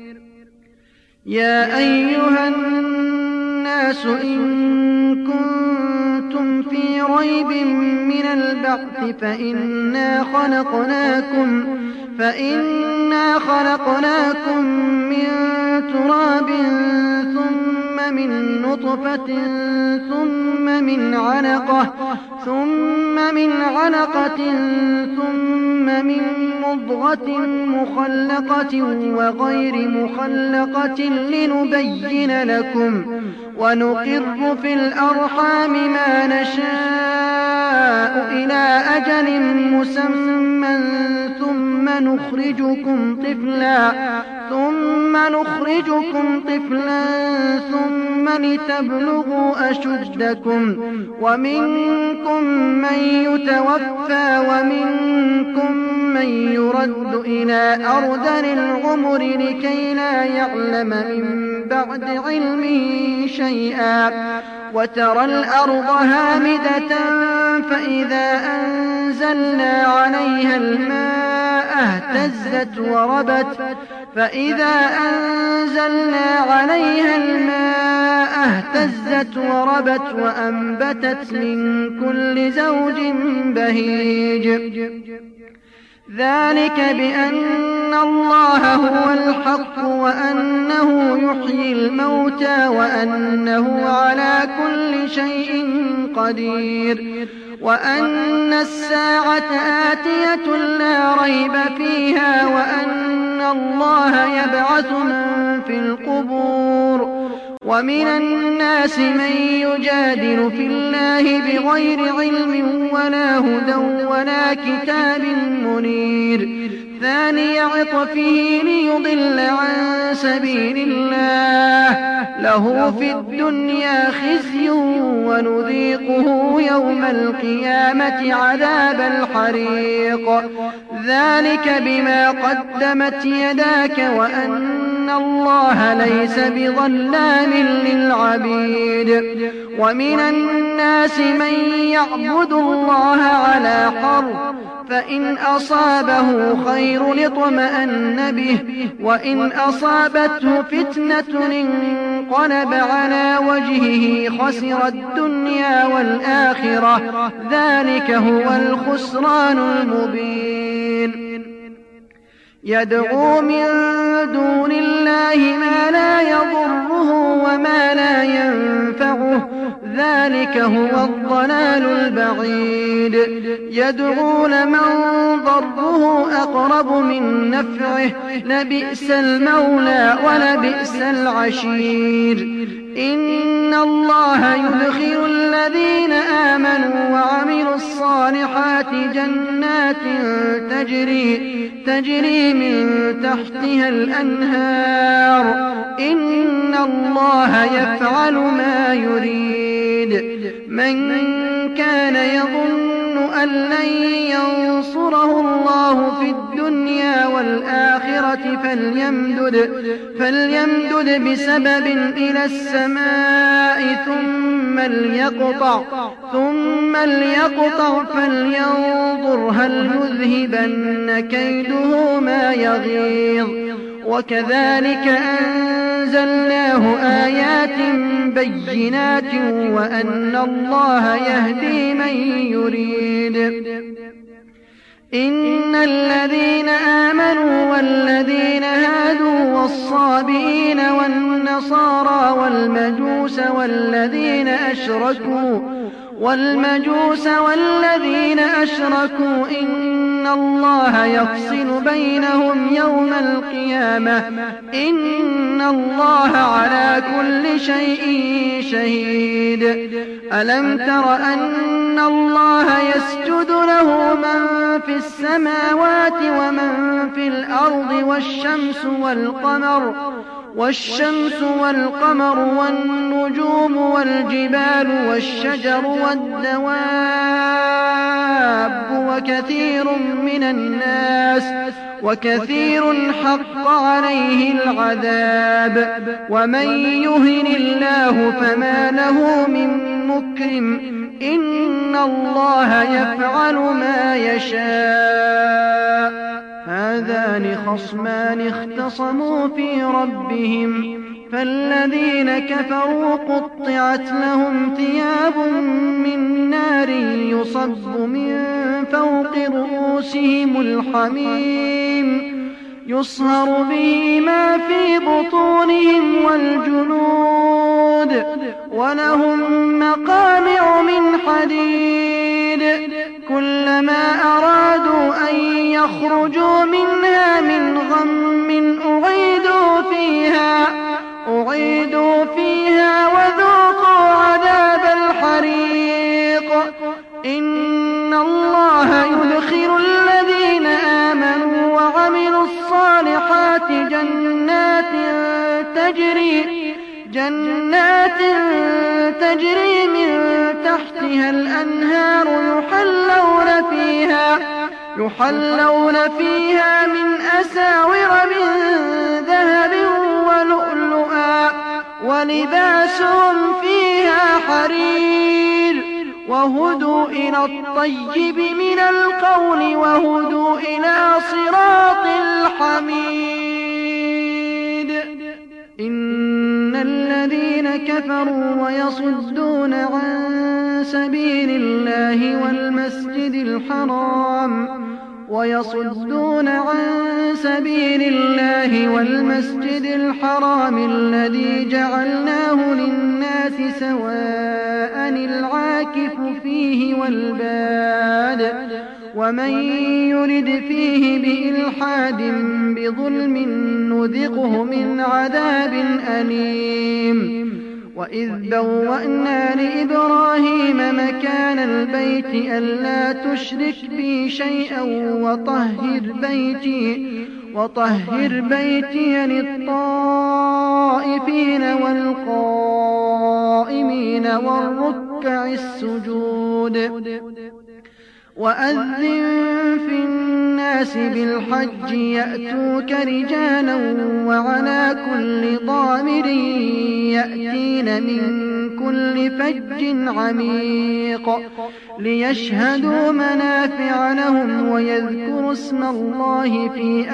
يا أيها الناس إن كنتم في ريب من البعث فإنا خلقناكم من تراب ثم من نطفة ثم من علقة ثم من مضغة مخلقة وغير مخلقة لنبين لكم ونقر في الأرحام ما نشاء إلى أجل مسمى ثم نخرجكم طفلا ثم لتبلغوا أشدكم ومنكم من يتوفى ومنكم من يرد إلى أرذل العمر لكي لا يعلم من بعد علمه شيئا وترى الأرض هامدة فإذا أنزلنا عليها الماء اهتزت وربت وأنبتت من كل زوج بهيج ذلك بأن الله هو الحق وأنه يحيي الموتى وأنه على كل شيء قدير وأن الساعة آتية لا ريب فيها وأن الله يبعث من في القبور ومن الناس من يجادل في الله بغير علم ولا هدى ولا كتاب منير ثاني عطفه ليضل عن سبيل الله له في الدنيا خزي ونذيقه يوم القيامة عذاب الحريق ذلك بما قدمت يداك وأن الله ليس بظلام للعبيد ومن الناس من يعبد الله على حرف فإن أصابه خير اطمأن به وإن أصابته فتنة انقلب على وجهه خسر الدنيا والآخرة ذلك هو الخسران المبين يدعو من دون الله ما لا يضره وما لا ينفعه ذلك هو الضلال البعيد يدعو لمن ضره أقرب من نفعه لبئس المولى ولبئس العشير إن الله يدخل الذين آمنوا وعملوا الصالحات جنات تجري من تحتها الأنهار إن الله يفعل ما يريد من كان يظن أن لن ينصره الله في الدنيا والآخرة فليمدد بسبب إلى السماء ثم ليقطع فلينظر هل يذهبن كيده ما يغيظ وكذلك أنزلناه آيات بينات وأن الله يهدي من يريد إن الذين آمنوا والذين هادوا والصابئين والنصارى والمجوس والذين أشركوا إن الله يفصل بينهم يوم القيامة إن الله على كل شيء شهيد ألم تر أن الله يسجد له من في السماوات ومن في الأرض والشمس والقمر والنجوم والجبال والشجر والدواب وكثير حق عليه العذاب ومن يهن الله فما له من مكرم إن الله يفعل ما يشاء هذان خصمان اختصموا في ربهم فالذين كفروا قطعت لهم ثياب من نار يصب من فوق رؤوسهم الحميم يصهر به ما في بطونهم والجلود ولهم مقامع من حديد كلما أرادوا أن يخرجوا منها من غم أعيدوا فيها وذوقوا عذاب الحريق إن الله يدخل الذين آمنوا وعملوا الصالحات جنات تجري من تحتها الأنهار يحلون فيها من أساور من ذهب ولؤلؤا ولباسهم فيها حرير وهدوا إلى الطيب من القول وهدوا إلى صراط الحميد إن الذين كفروا ويصدون عن سبيل الله والمسجد الحرام الذي جعلناه للناس سواء العاكف فيه والباد ومن يرد فيه بإلحاد بظلم نذقه من عذاب أليم. وإذ بوأنا لإبراهيم مكان البيت ألا تشرك بي شيئا وطهر بيتي للطائفين والقائمين والركع السجود. وأذن في الناس بالحج يأتوك رجالا وعلى كل ضامر يأتين من كل فج عميق ليشهدوا منافع لهم ويذكروا اسم الله في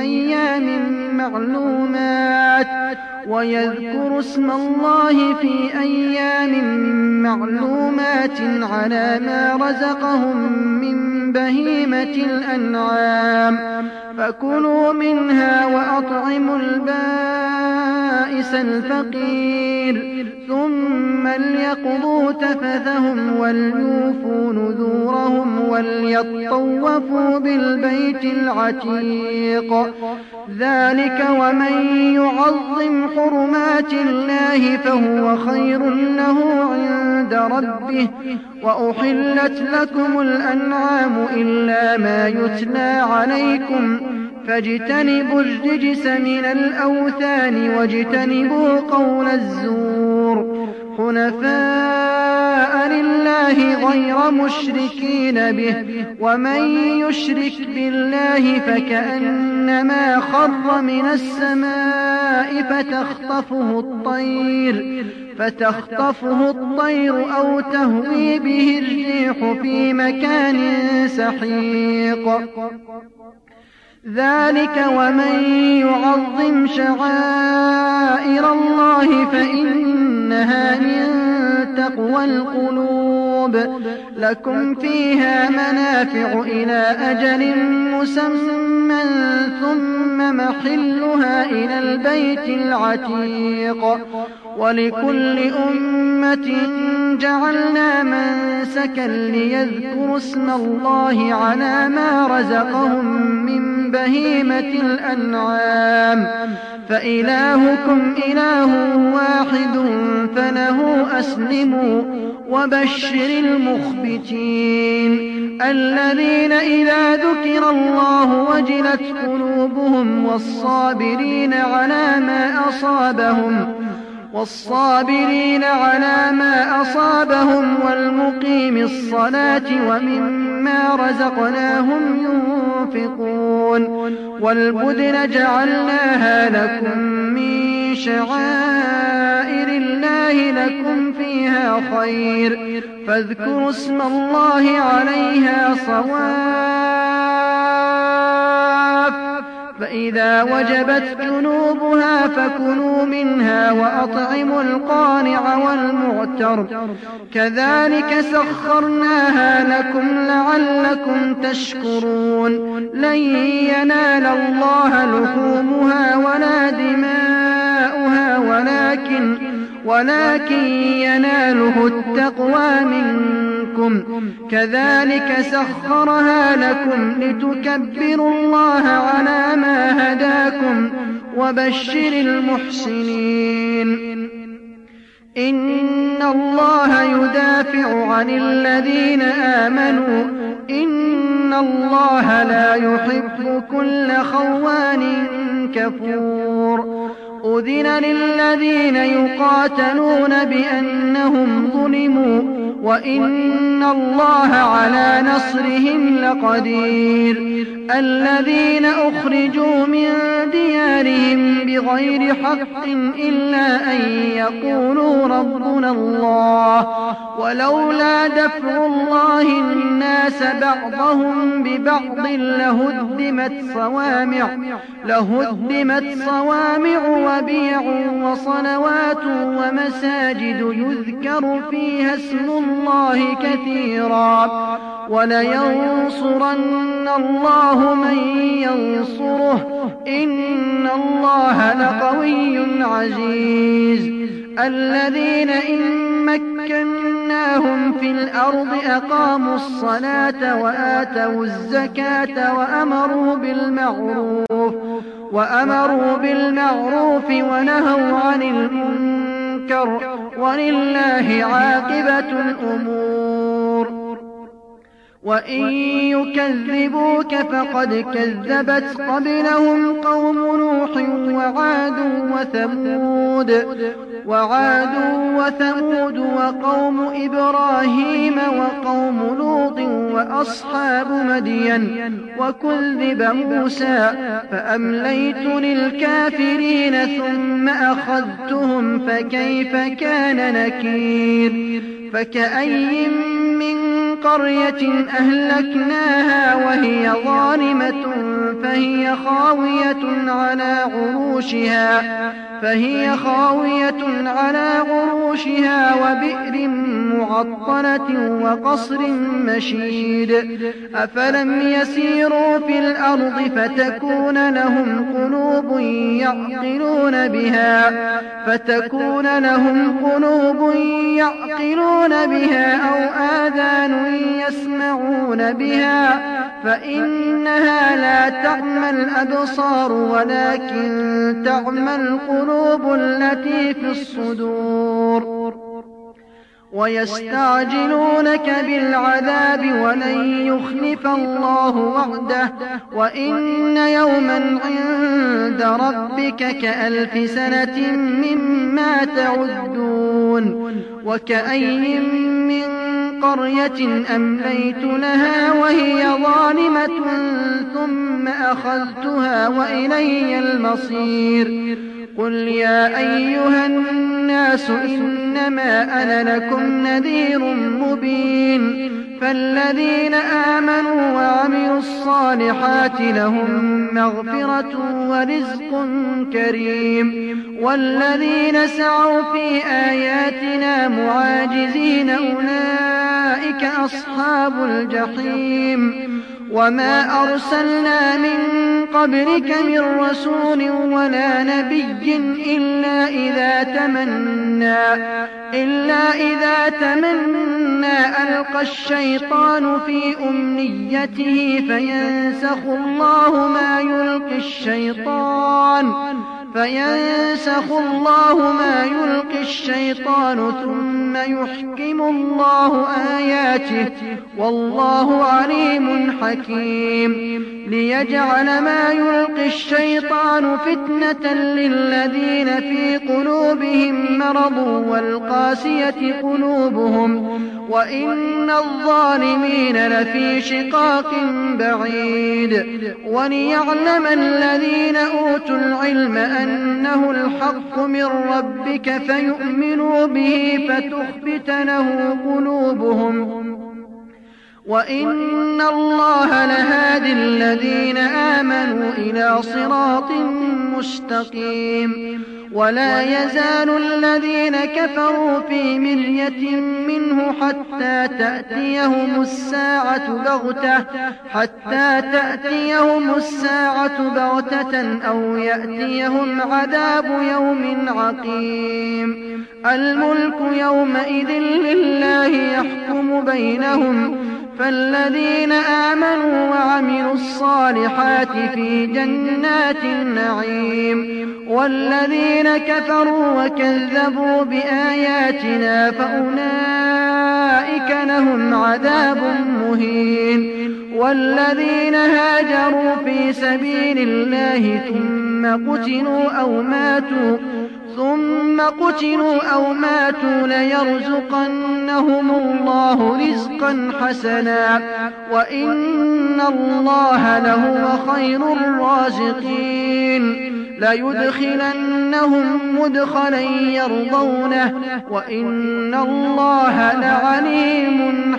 أيام معلومات على ما رزقهم من بهيمة الأنعام فكلوا منها وأطعموا البائس الفقير ثم ليقضوا تفثهم وليوفوا نذورهم وليطوفوا بالبيت العتيق. ذلك ومن يعظم حرمات الله فهو خير له عند ربه. وأحلت لكم الأنعام إلا ما يتلى عليكم فاجتنبوا الرجس من الأوثان واجتنبوا قول الزور حنفاء لله غير مشركين به. ومن يشرك بالله فكأنما خر من السماء فتخطفه الطير أو تهوي به الريح في مكان سحيق. ذلك ومن يعظم شعائر الله فإنها من تقوى القلوب. لكم فيها منافع إلى أجل مسمى ثم محلها إلى البيت العتيق. ولكل أمة جعلنا منسكا ليذكروا اسم الله على ما رزقهم من بهيمة الأنعام فإلهكم إله واحد فله أسلموا. وبشر المخبتين الذين إذا ذكر الله وجلت قلوبهم والصابرين على ما أصابهم والمقيم الصلاة ومما رزقناهم ينفقون. والبدن جعلناها لكم من شعائر الله لكم فيها خير فاذكروا اسم الله عليها صواف. فإذا وجبت جنوبها فكلوا منها وأطعموا القانع والمعتر كذلك سخرناها لكم لعلكم تشكرون. لن ينال الله لحومها ولا دماؤها ولكن يناله التقوى منكم. كذلك سخرها لكم لتكبروا الله على ما هداكم. وبشر المحسنين إن الله يدافع عن الذين آمنوا إن الله لا يحب كل خوان كفور. أذن للذين يقاتلون بأنهم ظلموا وإن الله على نصرهم لقدير. الذين أخرجوا من ديارهم بغير حق إلا أن يقولوا ربنا الله ولولا دفع الله الناس بعضهم ببعض لهدمت صوامع وبيع وصلوات ومساجد يذكر فيها اسم الله كثيرا ولينصرن الله من ينصره إن الله لقوي عزيز. الذين إن مكناهم في الأرض أقاموا الصلاة وآتوا الزكاة وأمروا بالمعروف ونهوا عن المنكر ولله عاقبة الأمور. وإن يكذبوك فقد كذبت قبلهم قوم نوح وعاد وثمود وقوم إبراهيم وقوم لوط وأصحاب مدين وكذب موسى فأمليت للكافرين ثم أخذتهم فكيف كان نكير. فكأي من قرية أهلكناها وهي ظالمة فهي خاوية على عروشها وبئر معطلة وقصر مشيد. أفلم يسيروا في الأرض فتكون لهم قلوب يعقلون بها أو آذان يسمعون بها فإنها لا تعمى الأبصار ولكن تعمى القلوب التي في الصدور. ويستعجلونك بالعذاب ولن يخلف الله وعده وإن يوما عند ربك كألف سنة مما تعدون. وكأي من قرية أمليت لها وهي ظالمة ثم أخذتها وإلي المصير. قل يا أيها الناس إنما أنا لكم نذير مبين. فالذين آمنوا وعملوا الصالحات لهم مغفرة ورزق كريم. والذين سعوا في آياتنا معاجزين أولئك أصحاب الجحيم. وما أرسلنا من قبلك من رسول ولا نبي إلا إذا تمنى ألقى الشيطان في أمنيته فينسخ الله ما يلقي الشيطان ثم يحكم الله آياته والله عليم حكيم. ليجعل ما يلقي الشيطان فتنة للذين في قلوبهم مرض والقاسية قلوبهم وإن الظالمين لفي شقاق بعيد. وليعلم الذين أوتوا العلم أنه الحق من ربك فيؤمنوا به فتخبت له قلوبهم وإن الله لهادي الذين آمنوا إلى صراط مستقيم. ولا يزال الذين كفروا في مرية منه حتى تأتيهم الساعة بغتة أو يأتيهم عذاب يوم عقيم. الملك يومئذ لله يحكم بينهم فالذين آمنوا وعملوا الصالحات في جنات النعيم. والذين كفروا وكذبوا بآياتنا فأولئك لهم عذاب مهين. والذين هاجروا في سبيل الله ثم قتلوا أو ماتوا ليرزقنهم الله رزقا حسنا وإن الله لهو خير الرازقين. ليدخلنهم مدخلا يرضونه وإن الله لعليم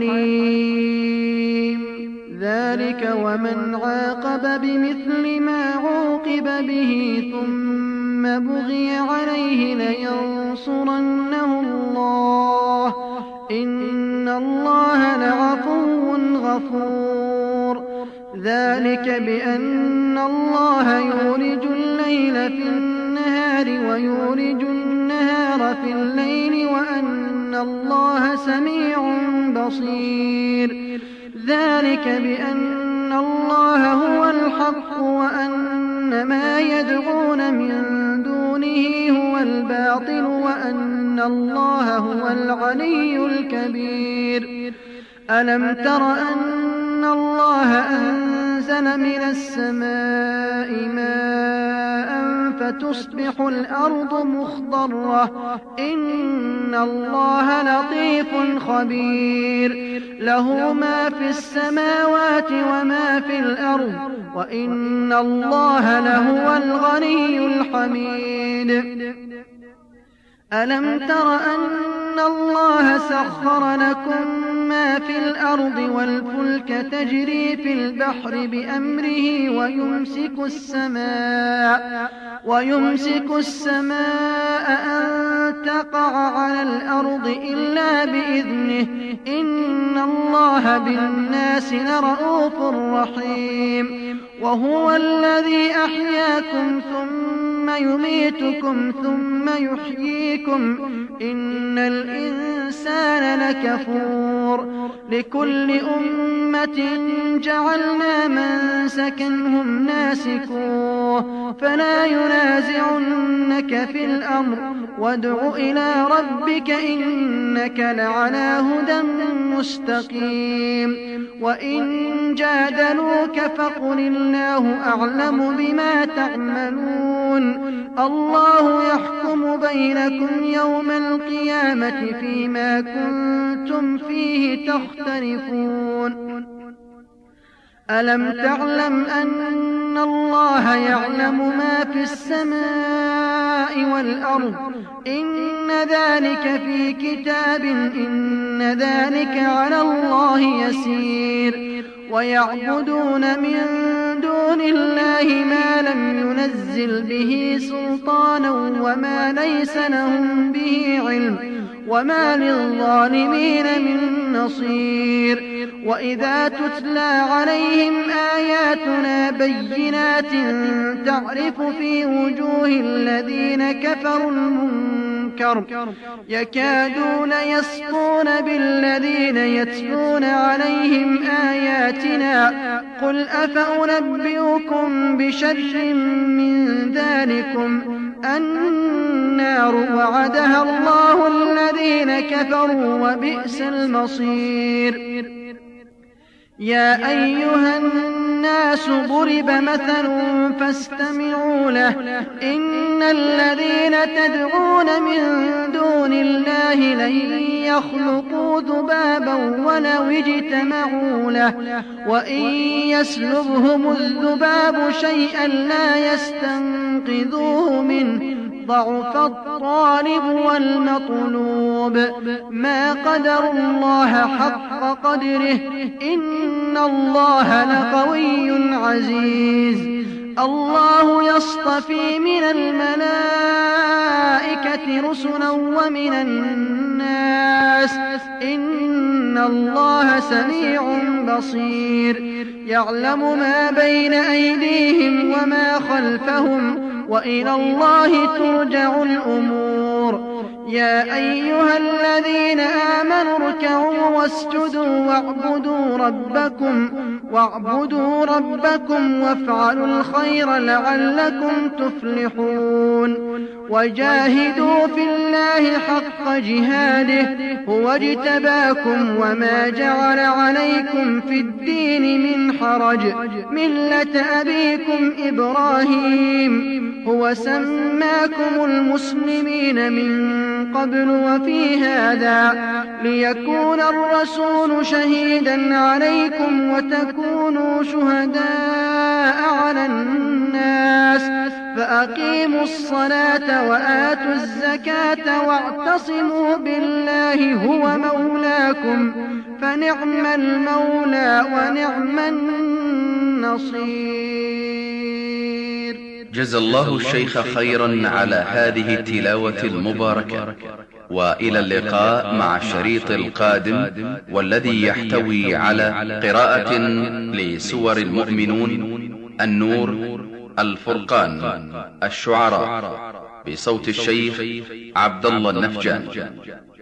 حليم. ذلك ومن عاقب بمثل ما عوقب به ثم بغي عليه لينصرنه الله إن الله لعفو غفور. ذلك بأن الله يولج الليل في النهار ويولج النهار في الليل وأن الله سميع بصير. ذلك بأن الله هو الحق وأن ما يدعون من دونه هو الباطل وأن الله هو العلي الكبير. ألم تر أن الله أنزل من السماء ماء فتصبح الأرض مخضرة إن الله لطيف خبير. له ما في السماوات وما في الأرض وإن الله لهو الغني الحميد. ألم تر أن الله سخر لكم ما في الأرض والفلك تجري في البحر بأمره ويمسك السماء أن تقع على الأرض إلا بإذنه إن الله بالناس لرءوف رحيم. وهو الذي أحياكم ثم يميتكم ثم يحييكم إن الإنسان لكفور. لكل أمة جعلنا منسكا هم ناسكوه فلا ينازعنك في الأمر وادع إلى ربك إنك لعلى هدى مستقيم. وإن جادلوك فقل الله أعلم بما تعملون. الله يحكم بينكم يوم القيامة فيما كنتم فيه تختلفون. ألم تعلم أن الله يعلم ما في السماء والأرض إن ذلك في كتاب إن ذلك على الله يسير. ويعبدون من دون الله ما لم ينزل به سلطانا وما ليس لهم به علم وما للظالمين من نصير. وإذا تتلى عليهم آياتنا بينات تعرف في وجوه الذين كفروا المنكر يكادون يسطون بالذين يتلون عليهم آياتنا قل أفأنبئكم بشر من ذلكم النار وعدها الله الذين كفروا وبئس المصير. يا أيها الناس ضرب مثل فاستمعوا له إن الذين تدعون من دون الله لن يخلقوا ذبابا ولو اجتمعوا له وإن يسلبهم الذباب شيئا لا يستنقذوه منه ضعف الطالب والمطلوب. ما قدروا الله حق قدره إن الله لقوي عزيز. الله يصطفي من الملائكة رسلا ومن الناس إن الله سميع بصير. يعلم ما بين أيديهم وما خلفهم وإلى الله ترجع الأمور. يا أيها الذين آمنوا اركعوا واسجدوا واعبدوا ربكم وافعلوا الخير لعلكم تفلحون. وجاهدوا في الله حق جهاده هو اجتباكم وما جعل عليكم في الدين من حرج ملة أبيكم إبراهيم هو سماكم المسلمين من قبل وفي هذا ليكون الرسول شهيدا عليكم وتكونوا شهداء على الناس. فأقيموا الصلاة وآتوا الزكاة واعتصموا بالله هو مولاكم فنعم المولى ونعم النصير. جزى الله الشيخ خيرا على هذه التلاوة المباركة، وإلى اللقاء مع الشريط القادم والذي يحتوي على قراءة لسور المؤمنون، النور، الفرقان، الشعراء، بصوت الشيخ عبد الله النفجاني.